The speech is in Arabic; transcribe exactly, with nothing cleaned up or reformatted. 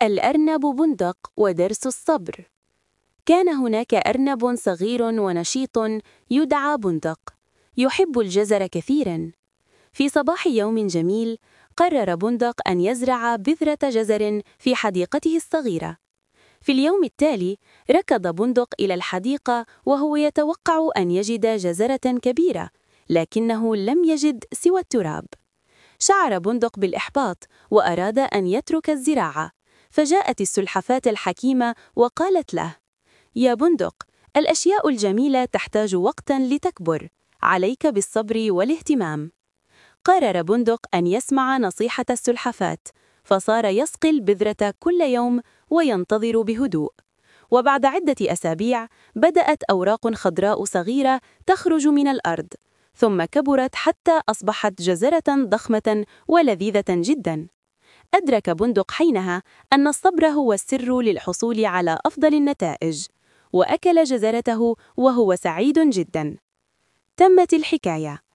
الأرنب بندق ودرس الصبر. كان هناك أرنب صغير ونشيط يدعى بندق، يحب الجزر كثيراً. في صباح يوم جميل، قرر بندق أن يزرع بذرة جزر في حديقته الصغيرة. في اليوم التالي، ركض بندق إلى الحديقة وهو يتوقع أن يجد جزرة كبيرة، لكنه لم يجد سوى التراب. شعر بندق بالإحباط وأراد أن يترك الزراعة، فجاءت السلحفاة الحكيمة وقالت له: يا بندق، الأشياء الجميلة تحتاج وقتاً لتكبر، عليك بالصبر والاهتمام. قرر بندق أن يسمع نصيحة السلحفاة، فصار يسقي البذرة كل يوم وينتظر بهدوء. وبعد عدة أسابيع، بدأت أوراق خضراء صغيرة تخرج من الأرض، ثم كبرت حتى أصبحت جزرة ضخمة ولذيذة جداً. أدرك بندق حينها أن الصبر هو السر للحصول على أفضل النتائج، وأكل جزرته وهو سعيد جداً. تمت الحكاية.